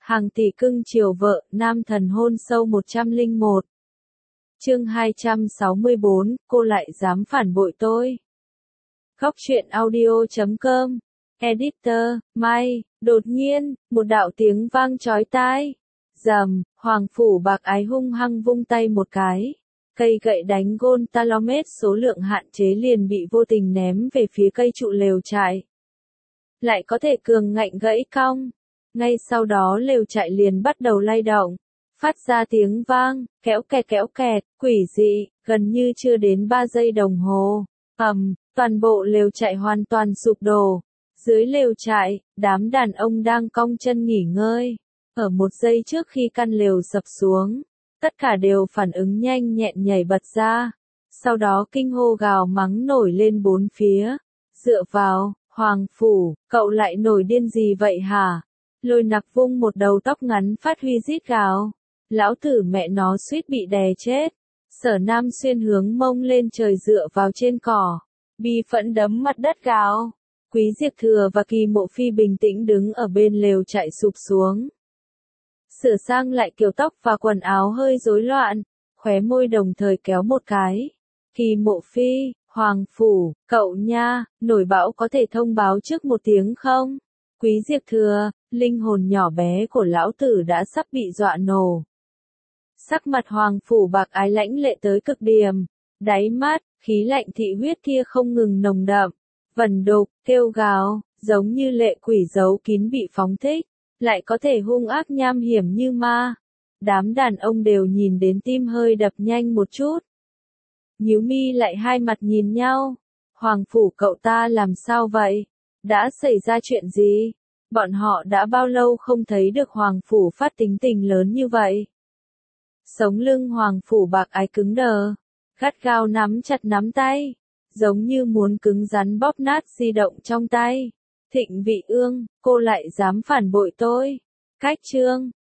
Hàng tỷ cưng chiều vợ, nam thần hôn sâu 101. Chương 264, cô lại dám phản bội tôi. Góc truyện audio.com. Editor, Mai. Đột nhiên, một đạo tiếng vang chói tai. Rầm, Hoàng Phủ Bạc Ái hung hăng vung tay một cái. Cây gậy đánh gôn Talomet số lượng hạn chế liền bị vô tình ném về phía cây trụ lều trại. Lại có thể cường ngạnh gãy cong. Ngay sau đó lều trại liền bắt đầu lay động, phát ra tiếng vang, kéo kẹt, quỷ dị, gần như chưa đến 3 giây đồng hồ. Toàn bộ lều trại hoàn toàn sụp đổ. Dưới lều trại, đám đàn ông đang cong chân nghỉ ngơi. Ở một giây trước khi căn lều sập xuống, tất cả đều phản ứng nhanh nhẹn nhảy bật ra. Sau đó kinh hô gào mắng nổi lên bốn phía. Dựa vào, Hoàng Phủ, cậu lại nổi điên gì vậy hả? Lôi Nặc vung một đầu tóc ngắn phát huy rít gào. Lão tử mẹ nó suýt bị đè chết. Sở Nam Xuyên hướng mông lên trời dựa vào trên cỏ. Bi phẫn đấm mặt đất gào. Quý Diệp Thừa và Kỳ Mộ Phi bình tĩnh đứng ở bên lều chạy sụp xuống. Sửa sang lại kiểu tóc và quần áo hơi rối loạn. Khóe môi đồng thời kéo một cái. Kỳ Mộ Phi, Hoàng Phủ, cậu nha, nổi bão có thể thông báo trước một tiếng không? Quý Diệp Thừa, linh hồn nhỏ bé của lão tử đã sắp bị dọa nổ. Sắc mặt Hoàng Phủ Bạc Ái lãnh lệ tới cực điểm, đáy mắt, khí lạnh thị huyết kia không ngừng nồng đậm, vẩn đục, kêu gào, giống như lệ quỷ giấu kín bị phóng thích, lại có thể hung ác nham hiểm như ma. Đám đàn ông đều nhìn đến tim hơi đập nhanh một chút. Nhíu mi lại hai mặt nhìn nhau. Hoàng Phủ cậu ta làm sao vậy? Đã xảy ra chuyện gì? Bọn họ đã bao lâu không thấy được Hoàng Phủ phát tính tình lớn như vậy? Sống lưng Hoàng Phủ Bạc Ái cứng đờ, gắt gao nắm chặt nắm tay, giống như muốn cứng rắn bóp nát di động trong tay. Thịnh Vị Ương, cô lại dám phản bội tôi. Cách chương